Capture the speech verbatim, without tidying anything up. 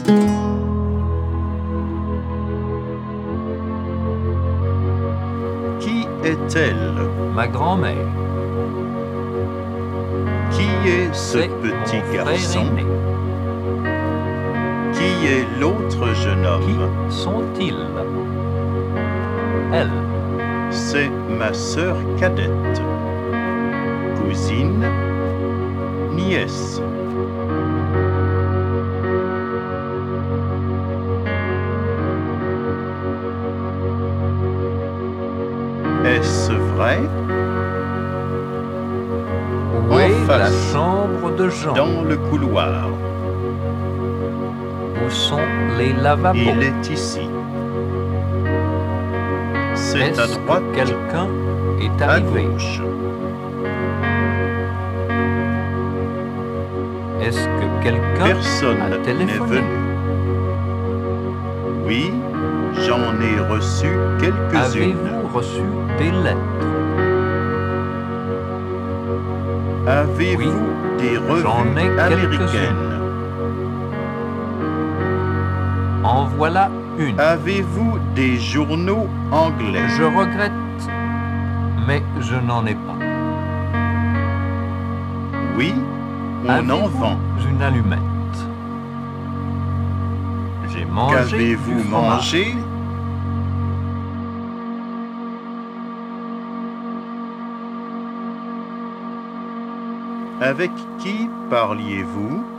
Qui est-elle? Ma grand-mère. Qui est ce C'est petit mon frère garçon? aîné. Qui est l'autre jeune Qui homme? sont-ils? Elle. C'est ma sœur cadette. Cousine, nièce. Est-ce vrai? Où En est la face, chambre de Jean? dans le couloir. Où sont les lavabos? Il est ici. C'est à Est-ce droite, que quelqu'un est à arrivé? gauche. Est-ce que quelqu'un Personne a n'est téléphoné? venu. Oui, j'en ai reçu quelques-unes. Avez-vous reçu des lettres? Avez-vous Oui, des j'en ai revues quelques-unes. américaines? En voilà une. Avez-vous des journaux anglais? Je regrette, mais je n'en ai pas. Oui, on en Avez-vous vend. une allumette? J'ai mangé du Qu'avez-vous fromage. mangé? Avec qui parliez-vous?